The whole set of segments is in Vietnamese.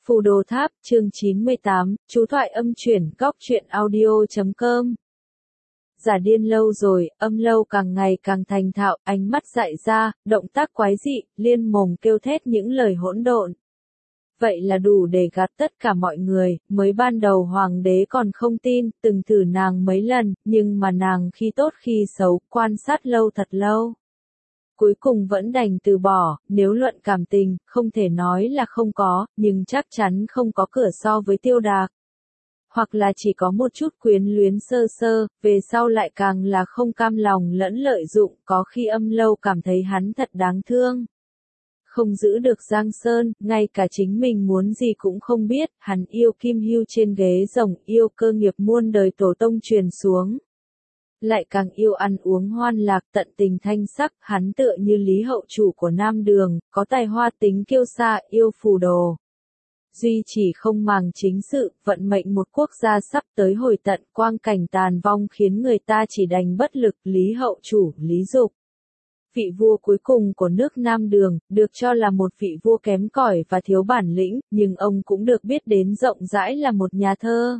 Phù Đồ Tháp, chương 98, chú thoại âm chuyển, góc truyện audio.com. Giả điên lâu rồi, âm lâu càng ngày càng thành thạo, ánh mắt dại ra, động tác quái dị, liên mồm kêu thét những lời hỗn độn. Vậy là đủ để gạt tất cả mọi người, mới ban đầu hoàng đế còn không tin, từng thử nàng mấy lần, nhưng mà nàng khi tốt khi xấu, quan sát lâu thật lâu. Cuối cùng vẫn đành từ bỏ, nếu luận cảm tình, không thể nói là không có, nhưng chắc chắn không có cửa so với Tiêu Đạc. Hoặc là chỉ có một chút quyến luyến sơ sơ, về sau lại càng là không cam lòng lẫn lợi dụng, có khi âm lâu cảm thấy hắn thật đáng thương. Không giữ được Giang Sơn, ngay cả chính mình muốn gì cũng không biết, hắn yêu Kim Hưu trên ghế rồng, yêu cơ nghiệp muôn đời tổ tông truyền xuống. Lại càng yêu ăn uống hoan lạc tận tình thanh sắc, hắn tựa như Lý Hậu chủ của Nam Đường, có tài hoa tính kiêu sa, yêu phù đồ. Duy chỉ không màng chính sự, vận mệnh một quốc gia sắp tới hồi tận, quang cảnh tàn vong khiến người ta chỉ đành bất lực. Lý Hậu chủ, Lý Dục, vị vua cuối cùng của nước Nam Đường, được cho là một vị vua kém cỏi và thiếu bản lĩnh, nhưng ông cũng được biết đến rộng rãi là một nhà thơ,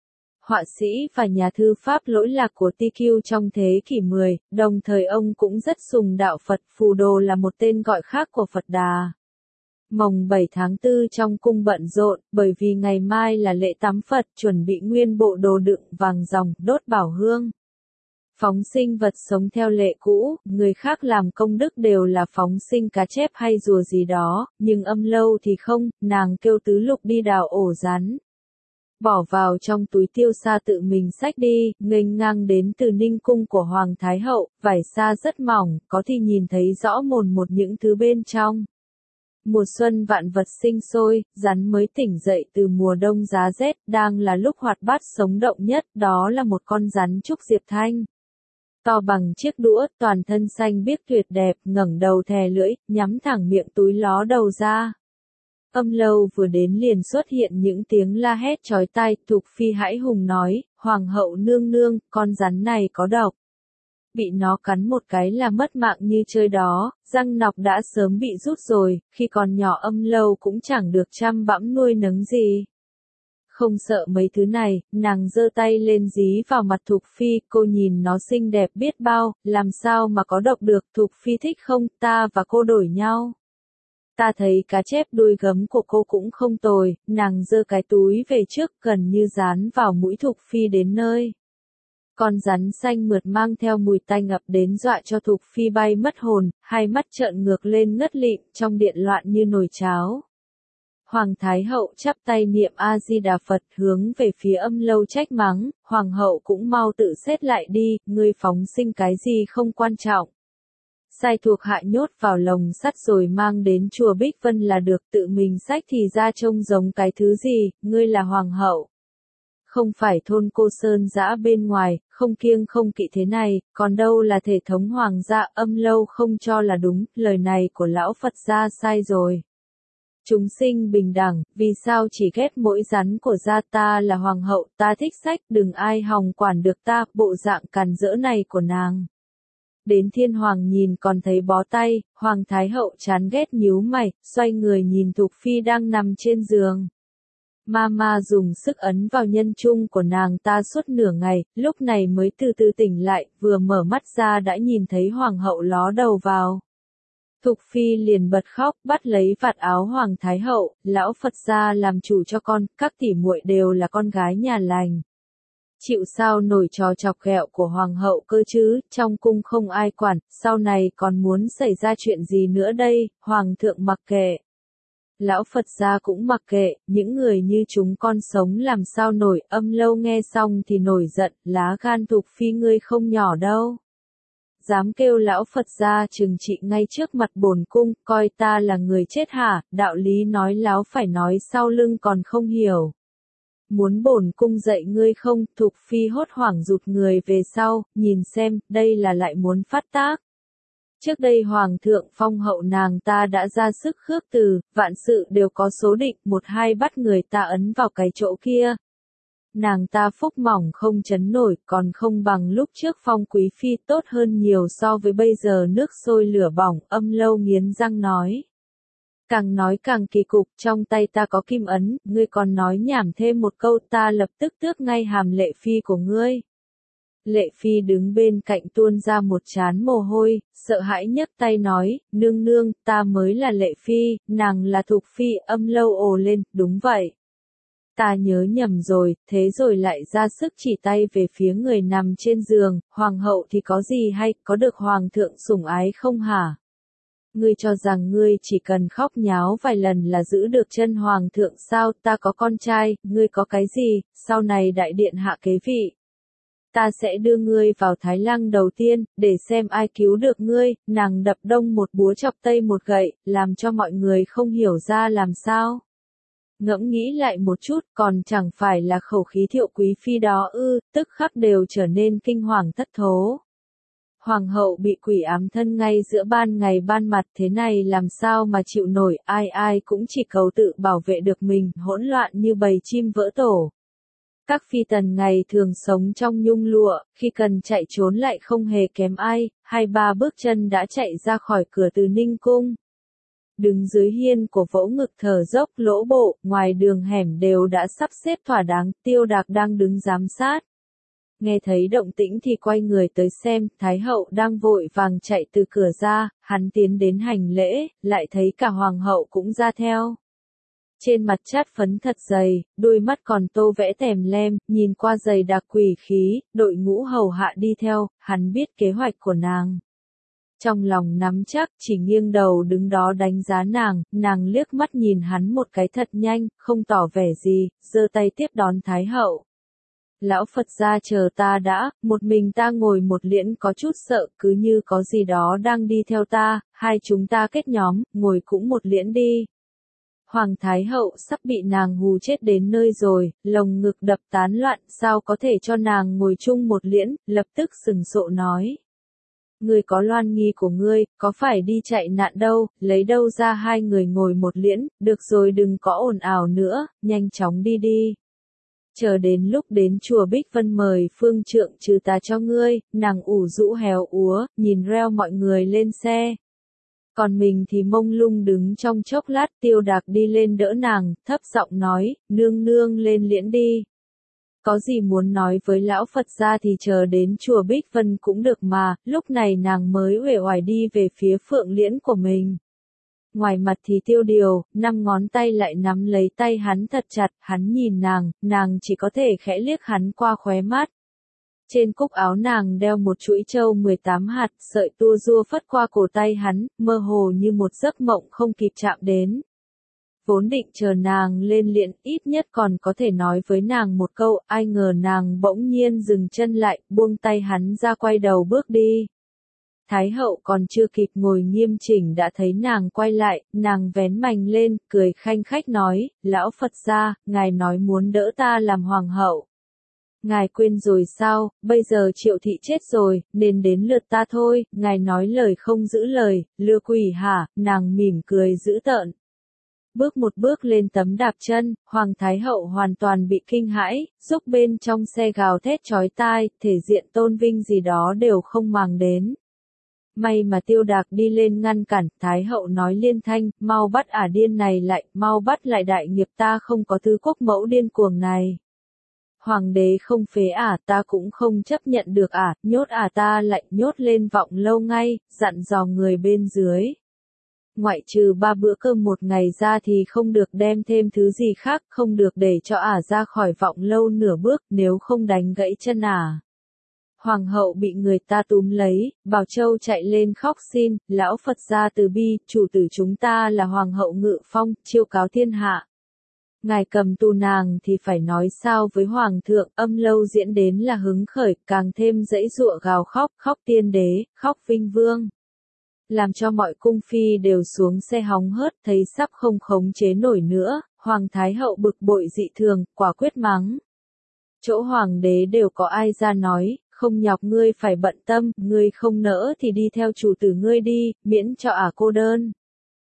họa sĩ và nhà thư pháp lỗi lạc của TQ trong thế kỷ 10, đồng thời ông cũng rất sùng đạo Phật. Phù Đồ là một tên gọi khác của Phật Đà. Mồng 7 tháng 4 trong cung bận rộn, bởi vì ngày mai là lễ tắm Phật, chuẩn bị nguyên bộ đồ đựng vàng ròng, đốt bảo hương. Phóng sinh vật sống theo lệ cũ, người khác làm công đức đều là phóng sinh cá chép hay rùa gì đó, nhưng âm lâu thì không, nàng kêu tứ lục đi đào ổ rắn. Bỏ vào trong túi tiêu sa tự mình xách đi, nghênh ngang đến từ Ninh cung của Hoàng Thái Hậu, vải sa rất mỏng, có thì nhìn thấy rõ mồn một những thứ bên trong. Mùa xuân vạn vật sinh sôi, rắn mới tỉnh dậy từ mùa đông giá rét, đang là lúc hoạt bát sống động nhất, đó là một con rắn trúc diệp thanh. To bằng chiếc đũa, toàn thân xanh biếc tuyệt đẹp, ngẩng đầu thè lưỡi, nhắm thẳng miệng túi ló đầu ra. Âm lâu vừa đến liền xuất hiện những tiếng la hét chói tai, Thục Phi hãi hùng nói, Hoàng hậu nương nương, con rắn này có độc. Bị nó cắn một cái là mất mạng như chơi đó, răng nọc đã sớm bị rút rồi, khi còn nhỏ âm lâu cũng chẳng được chăm bẵm nuôi nấng gì. Không sợ mấy thứ này, nàng giơ tay lên dí vào mặt Thục Phi, cô nhìn nó xinh đẹp biết bao, làm sao mà có độc được. Thục Phi thích không, ta và cô đổi nhau. Ta thấy cá chép đuôi gấm của cô cũng không tồi, nàng giơ cái túi về trước gần như dán vào mũi Thục Phi đến nơi. Con rắn xanh mượt mang theo mùi tanh ập đến dọa cho Thục Phi bay mất hồn, hai mắt trợn ngược lên ngất lịm, trong điện loạn như nồi cháo. Hoàng Thái Hậu chắp tay niệm A-di-đà Phật hướng về phía âm lâu trách mắng, Hoàng hậu cũng mau tự xét lại đi, ngươi phóng sinh cái gì không quan trọng. Sai thuộc hạ nhốt vào lồng sắt rồi mang đến chùa Bích Vân là được, tự mình xách thì ra trông giống cái thứ gì, ngươi là hoàng hậu. Không phải thôn cô sơn dã bên ngoài, không kiêng không kỵ thế này, còn đâu là thể thống hoàng gia. Âm lâu không cho là đúng, lời này của lão Phật gia sai rồi. Chúng sinh bình đẳng, vì sao chỉ ghét mỗi rắn của gia? Ta là hoàng hậu, ta thích sách, đừng ai hòng quản được ta. Bộ dạng càn rỡ này của nàng. Đến Thiên Hoàng nhìn còn thấy bó tay, Hoàng Thái Hậu chán ghét nhíu mày, xoay người nhìn Thục Phi đang nằm trên giường. Mama dùng sức ấn vào nhân trung của nàng ta suốt nửa ngày, lúc này mới từ từ tỉnh lại, vừa mở mắt ra đã nhìn thấy Hoàng hậu ló đầu vào. Thục Phi liền bật khóc, bắt lấy vạt áo Hoàng Thái Hậu, lão Phật gia làm chủ cho con, các tỷ muội đều là con gái nhà lành. Chịu sao nổi trò chọc ghẹo của Hoàng hậu cơ chứ, trong cung không ai quản, sau này còn muốn xảy ra chuyện gì nữa đây, Hoàng thượng mặc kệ. Lão Phật gia cũng mặc kệ, những người như chúng con sống làm sao nổi. Âm lâu nghe xong thì nổi giận, lá gan Thục Phi ngươi không nhỏ đâu. Dám kêu lão Phật gia trừng trị ngay trước mặt bổn cung, coi ta là người chết hả, đạo lý nói láo phải nói sau lưng còn không hiểu. Muốn bổn cung dạy ngươi không? Thục Phi hốt hoảng rụt người về sau, nhìn xem, đây là lại muốn phát tác. Trước đây Hoàng thượng phong hậu nàng ta đã ra sức khước từ, vạn sự đều có số định, một hai bắt người ta ấn vào cái chỗ kia. Nàng ta phúc mỏng không chấn nổi, còn không bằng lúc trước phong quý phi, tốt hơn nhiều so với bây giờ nước sôi lửa bỏng. Âm lâu nghiến răng nói. Càng nói càng kỳ cục, trong tay ta có kim ấn, ngươi còn nói nhảm thêm một câu, ta lập tức tước ngay hàm Lệ Phi của ngươi. Lệ Phi đứng bên cạnh tuôn ra một trán mồ hôi, sợ hãi nhấc tay nói, nương nương, ta mới là Lệ Phi, nàng là Thục Phi. Âm Lâu ồ lên, đúng vậy. Ta nhớ nhầm rồi, thế rồi lại ra sức chỉ tay về phía người nằm trên giường, hoàng hậu thì có gì hay, có được hoàng thượng sủng ái không hả? Ngươi cho rằng ngươi chỉ cần khóc nháo vài lần là giữ được chân hoàng thượng sao? Ta có con trai, ngươi có cái gì, sau này đại điện hạ kế vị. Ta sẽ đưa ngươi vào Thái Lăng đầu tiên, để xem ai cứu được ngươi. Nàng đập đông một búa chọc tây một gậy, làm cho mọi người không hiểu ra làm sao. Ngẫm nghĩ lại một chút, còn chẳng phải là khẩu khí Thiệu quý phi đó ư, tức khắc đều trở nên kinh hoàng thất thố. Hoàng hậu bị quỷ ám thân ngay giữa ban ngày ban mặt, thế này làm sao mà chịu nổi, ai ai cũng chỉ cầu tự bảo vệ được mình, hỗn loạn như bầy chim vỡ tổ. Các phi tần ngày thường sống trong nhung lụa, khi cần chạy trốn lại không hề kém ai, 2-3 bước chân đã chạy ra khỏi cửa từ Ninh Cung. Đứng dưới hiên của Vỗ Ngực thở dốc lỗ bộ, ngoài đường hẻm đều đã sắp xếp thỏa đáng, Tiêu Đạc đang đứng giám sát. Nghe thấy động tĩnh thì quay người tới xem, Thái hậu đang vội vàng chạy từ cửa ra, hắn tiến đến hành lễ, lại thấy cả hoàng hậu cũng ra theo. Trên mặt chát phấn thật dày, đôi mắt còn tô vẽ tèm lem, nhìn qua dày đặc quỷ khí, đội ngũ hầu hạ đi theo, hắn biết kế hoạch của nàng. Trong lòng nắm chắc, chỉ nghiêng đầu đứng đó đánh giá nàng liếc mắt nhìn hắn một cái thật nhanh, không tỏ vẻ gì, giơ tay tiếp đón Thái hậu. Lão Phật gia chờ ta đã, một mình ta ngồi một liễn có chút sợ, cứ như có gì đó đang đi theo ta, hai chúng ta kết nhóm, ngồi cũng một liễn đi. Hoàng Thái hậu sắp bị nàng hù chết đến nơi rồi, lồng ngực đập tán loạn, sao có thể cho nàng ngồi chung một liễn, lập tức sừng sộ nói. Ngươi có loan nghi của ngươi, có phải đi chạy nạn đâu, lấy đâu ra hai người ngồi một liễn, được rồi đừng có ồn ào nữa, nhanh chóng đi đi. Chờ đến lúc đến chùa Bích Vân mời phương trượng trừ tà cho ngươi, nàng ủ rũ héo úa, nhìn reo mọi người lên xe. Còn mình thì mông lung đứng trong chốc lát, Tiêu Đạc đi lên đỡ nàng, thấp giọng nói, nương nương lên liễn đi. Có gì muốn nói với lão Phật gia thì chờ đến chùa Bích Vân cũng được mà, lúc này nàng mới uể oải đi về phía phượng liễn của mình. Ngoài mặt thì Tiêu Điều, 5 ngón tay lại nắm lấy tay hắn thật chặt, hắn nhìn nàng chỉ có thể khẽ liếc hắn qua khóe mắt. Trên cúc áo nàng đeo một chuỗi châu 18 hạt, sợi tua rua phất qua cổ tay hắn, mơ hồ như một giấc mộng không kịp chạm đến. Vốn định chờ nàng lên liễn, ít nhất còn có thể nói với nàng một câu, ai ngờ nàng bỗng nhiên dừng chân lại, buông tay hắn ra quay đầu bước đi. Thái hậu còn chưa kịp ngồi nghiêm chỉnh đã thấy nàng quay lại, nàng vén mành lên, cười khanh khách nói, lão Phật gia, ngài nói muốn đỡ ta làm hoàng hậu. Ngài quên rồi sao, bây giờ Triệu thị chết rồi, nên đến lượt ta thôi, ngài nói lời không giữ lời, lừa quỷ hả, nàng mỉm cười dữ tợn. Bước một bước lên tấm đạp chân, Hoàng Thái hậu hoàn toàn bị kinh hãi, giúp bên trong xe gào thét chói tai, thể diện tôn vinh gì đó đều không màng đến. May mà Tiêu Đạc đi lên ngăn cản, Thái hậu nói liên thanh, mau bắt ả điên này lại, mau bắt lại đại nghiệp ta không có thứ quốc mẫu điên cuồng này. Hoàng đế không phế ả ta cũng không chấp nhận được ả, nhốt ả ta lại nhốt lên Vọng Lâu ngay, dặn dò người bên dưới. Ngoại trừ 3 bữa cơm một ngày ra thì không được đem thêm thứ gì khác, không được để cho ả ra khỏi Vọng Lâu nửa bước, nếu không đánh gãy chân ả. Hoàng hậu bị người ta túm lấy, Bảo Châu chạy lên khóc xin, lão Phật gia từ bi, chủ tử chúng ta là Hoàng hậu Ngự Phong, chiêu cáo thiên hạ. Ngài cầm tù nàng thì phải nói sao với Hoàng thượng, Âm Lâu diễn đến là hứng khởi, càng thêm dãy giụa gào khóc, khóc tiên đế, khóc vinh vương. Làm cho mọi cung phi đều xuống xe hóng hớt, thấy sắp không khống chế nổi nữa, Hoàng Thái hậu bực bội dị thường, quả quyết mắng. Chỗ Hoàng đế đều có ai ra nói, không nhọc ngươi phải bận tâm, ngươi không nỡ thì đi theo chủ tử ngươi đi, miễn cho ả cô đơn.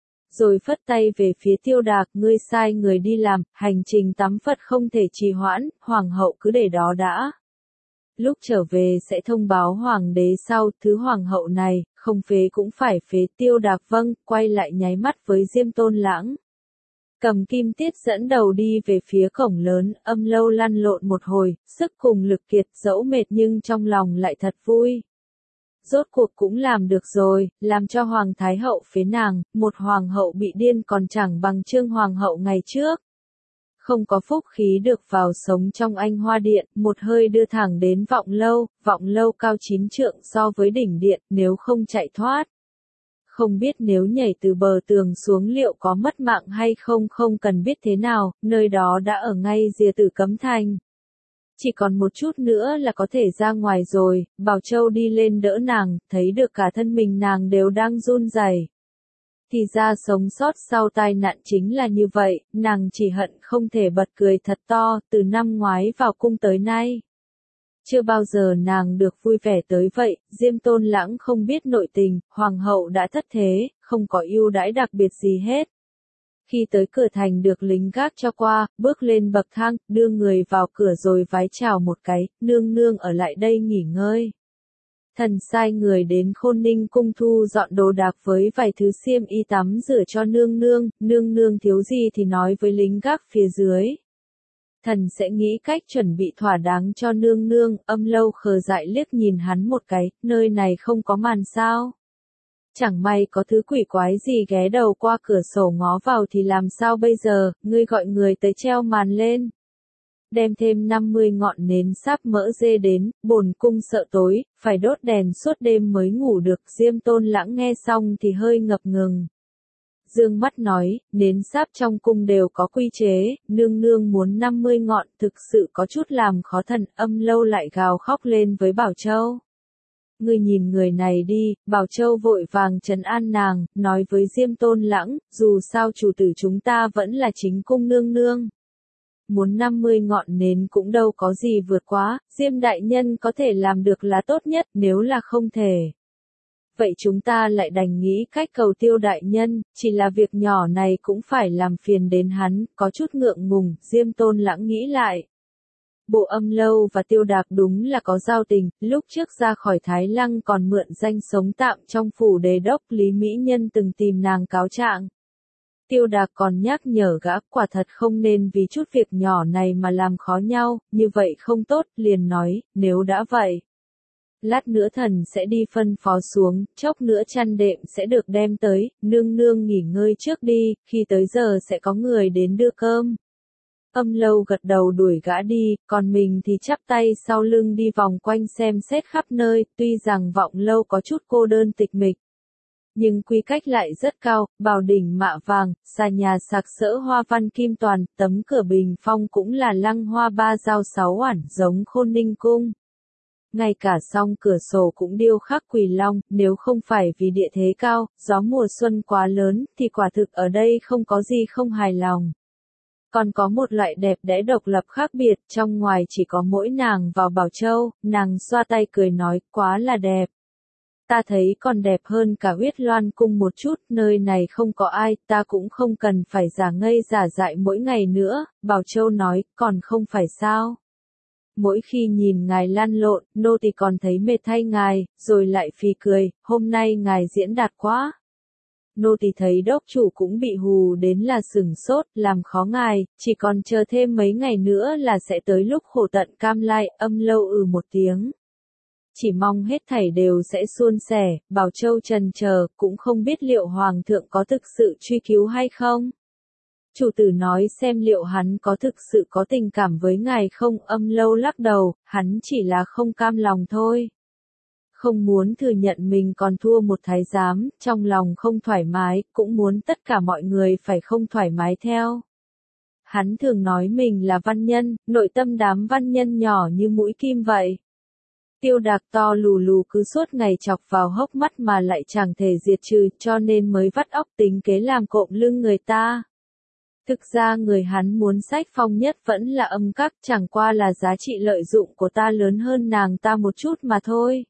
Rồi phất tay về phía Tiêu Đạc, ngươi sai người đi làm, hành trình tắm Phật không thể trì hoãn, Hoàng hậu cứ để đó đã. lúc trở về sẽ thông báo hoàng đế sau, thứ hoàng hậu này, không phế cũng phải phế. Tiêu Đạc vâng, quay lại nháy mắt với Diêm Tôn Lãng. Cầm Kim Tiết dẫn đầu đi về phía cổng lớn, Âm Lâu lăn lộn một hồi, sức cùng lực kiệt, dẫu mệt nhưng trong lòng lại thật vui. Rốt cuộc cũng làm được rồi, làm cho Hoàng Thái Hậu phế nàng, một hoàng hậu bị điên còn chẳng bằng Trương Hoàng hậu ngày trước. Không có phúc khí được vào sống trong Anh Hoa Điện, một hơi đưa thẳng đến Vọng Lâu cao 9 trượng so với đỉnh điện, nếu không chạy thoát. Không biết nếu nhảy từ bờ tường xuống liệu có mất mạng hay không, không cần biết thế nào, nơi đó đã ở ngay rìa Tử Cấm Thành. Chỉ còn một chút nữa là có thể ra ngoài rồi. Bảo Châu đi lên đỡ nàng, thấy được cả thân mình nàng đều đang run rẩy. Thì ra sống sót sau tai nạn chính là như vậy, nàng chỉ hận không thể bật cười thật to, từ năm ngoái vào cung tới nay. Chưa bao giờ nàng được vui vẻ tới vậy. Diêm Tôn Lãng không biết nội tình, hoàng hậu đã thất thế, không có ưu đãi đặc biệt gì hết. Khi tới cửa thành được lính gác cho qua, bước lên bậc thang, đưa người vào cửa rồi vái chào một cái, nương nương ở lại đây nghỉ ngơi. Thần sai người đến Khôn Ninh cung thu dọn đồ đạc với vài thứ xiêm y tắm rửa cho nương nương thiếu gì thì nói với lính gác phía dưới. Thần sẽ nghĩ cách chuẩn bị thỏa đáng cho nương nương. Âm Lâu khờ dại liếc nhìn hắn một cái, nơi này không có màn sao? Chẳng may có thứ quỷ quái gì ghé đầu qua cửa sổ ngó vào thì làm sao bây giờ, ngươi gọi người tới treo màn lên. Đem thêm 50 ngọn nến sáp mỡ dê đến, bổn cung sợ tối, phải đốt đèn suốt đêm mới ngủ được. Diêm Tôn Lãng nghe xong thì hơi ngập ngừng. Dương mắt nói, nến sáp trong cung đều có quy chế, nương nương muốn 50 ngọn thực sự có chút làm khó thần. Âm Lâu lại gào khóc lên với Bảo Châu. Ngươi nhìn người này đi. Bảo Châu vội vàng trấn an nàng, nói với Diêm Tôn Lãng, dù sao chủ tử chúng ta vẫn là chính cung nương nương. Muốn 50 ngọn nến cũng đâu có gì vượt quá, Diêm đại nhân có thể làm được là tốt nhất, nếu là không thể. Vậy chúng ta lại đành nghĩ cách cầu Tiêu đại nhân, chỉ là việc nhỏ này cũng phải làm phiền đến hắn, có chút ngượng ngùng. Diêm Tôn Lãng nghĩ lại. Bộ Âm Lâu và Tiêu Đạc đúng là có giao tình, lúc trước ra khỏi Thái Lăng còn mượn danh sống tạm trong phủ đề đốc. Lý Mỹ Nhân từng tìm nàng cáo trạng. Tiêu Đạc còn nhắc nhở gã, quả thật không nên vì chút việc nhỏ này mà làm khó nhau, như vậy không tốt. Liền nói, nếu đã vậy, lát nữa thần sẽ đi phân phó xuống, chốc nữa chăn đệm sẽ được đem tới, nương nương nghỉ ngơi trước đi, khi tới giờ sẽ có người đến đưa cơm. Âm Lâu gật đầu đuổi gã đi, còn mình thì chắp tay sau lưng đi vòng quanh xem xét khắp nơi. Tuy rằng Vọng Lâu có chút cô đơn tịch mịch, nhưng quy cách lại rất cao, bảo đỉnh mạ vàng, xà nhà sạc sỡ hoa văn kim toàn, tấm cửa bình phong cũng là lăng hoa 3 dao 6 oản, giống Khôn Ninh cung. Ngay cả song cửa sổ cũng điêu khắc quỷ long, nếu không phải vì địa thế cao, gió mùa xuân quá lớn, thì quả thực ở đây không có gì không hài lòng. Còn có một loại đẹp đẽ độc lập khác biệt, trong ngoài chỉ có mỗi nàng và Bảo Châu. Nàng xoa tay cười nói, quá là đẹp. Ta thấy còn đẹp hơn cả Huyết Loan cung một chút, nơi này không có ai, ta cũng không cần phải giả ngây giả dại mỗi ngày nữa. Bảo Châu nói, còn không phải sao? Mỗi khi nhìn ngài lăn lộn, nô tỳ còn thấy mệt thay ngài, rồi lại phì cười, hôm nay ngài diễn đạt quá. Nô tỳ thấy đốc chủ cũng bị hù đến là sửng sốt, làm khó ngài, chỉ còn chờ thêm mấy ngày nữa là sẽ tới lúc khổ tận cam lai. Âm Lâu một tiếng. Chỉ mong hết thảy đều sẽ suôn sẻ. Bảo Châu trần chờ, cũng không biết liệu Hoàng thượng có thực sự truy cứu hay không. Chủ tử nói xem liệu hắn có thực sự có tình cảm với ngài không. Âm Lâu lắc đầu, hắn chỉ là không cam lòng thôi. Không muốn thừa nhận mình còn thua một thái giám, trong lòng không thoải mái, cũng muốn tất cả mọi người phải không thoải mái theo. Hắn thường nói mình là văn nhân, nội tâm đám văn nhân nhỏ như mũi kim vậy. Tiêu Đạc to lù lù cứ suốt ngày chọc vào hốc mắt mà lại chẳng thể diệt trừ, cho nên mới vắt óc tính kế làm cộm lưng người ta. Thực ra người hắn muốn sách phong nhất vẫn là Âm Các, chẳng qua là giá trị lợi dụng của ta lớn hơn nàng ta một chút mà thôi.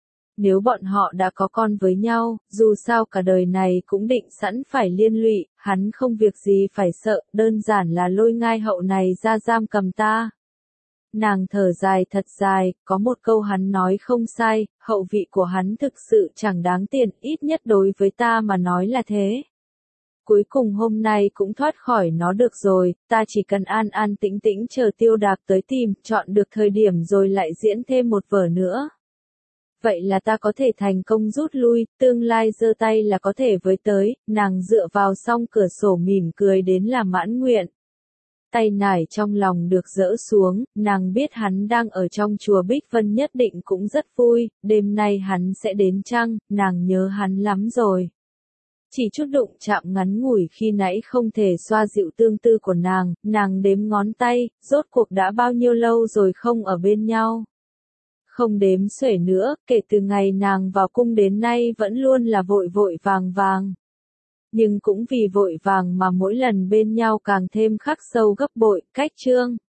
Nếu bọn họ đã có con với nhau, dù sao cả đời này cũng định sẵn phải liên lụy, hắn không việc gì phải sợ, đơn giản là lôi ngai hậu này ra giam cầm ta. Nàng thở dài thật dài, có một câu hắn nói không sai, hậu vị của hắn thực sự chẳng đáng tiền, ít nhất đối với ta mà nói là thế. Cuối cùng hôm nay cũng thoát khỏi nó được rồi, ta chỉ cần an an tĩnh tĩnh chờ Tiêu Đạc tới tìm, chọn được thời điểm rồi lại diễn thêm một vở nữa. Vậy là ta có thể thành công rút lui, tương lai giơ tay là có thể với tới, nàng dựa vào song cửa sổ mỉm cười đến là mãn nguyện. Tay nải trong lòng được dỡ xuống, nàng biết hắn đang ở trong chùa Bích Vân nhất định cũng rất vui, đêm nay hắn sẽ đến chăng, nàng nhớ hắn lắm rồi. Chỉ chút đụng chạm ngắn ngủi khi nãy không thể xoa dịu tương tư của nàng đếm ngón tay, rốt cuộc đã bao nhiêu lâu rồi không ở bên nhau. Không đếm xuể nữa, kể từ ngày nàng vào cung đến nay vẫn luôn là vội vội vàng vàng. Nhưng cũng vì vội vàng mà mỗi lần bên nhau càng thêm khắc sâu gấp bội, cách chương.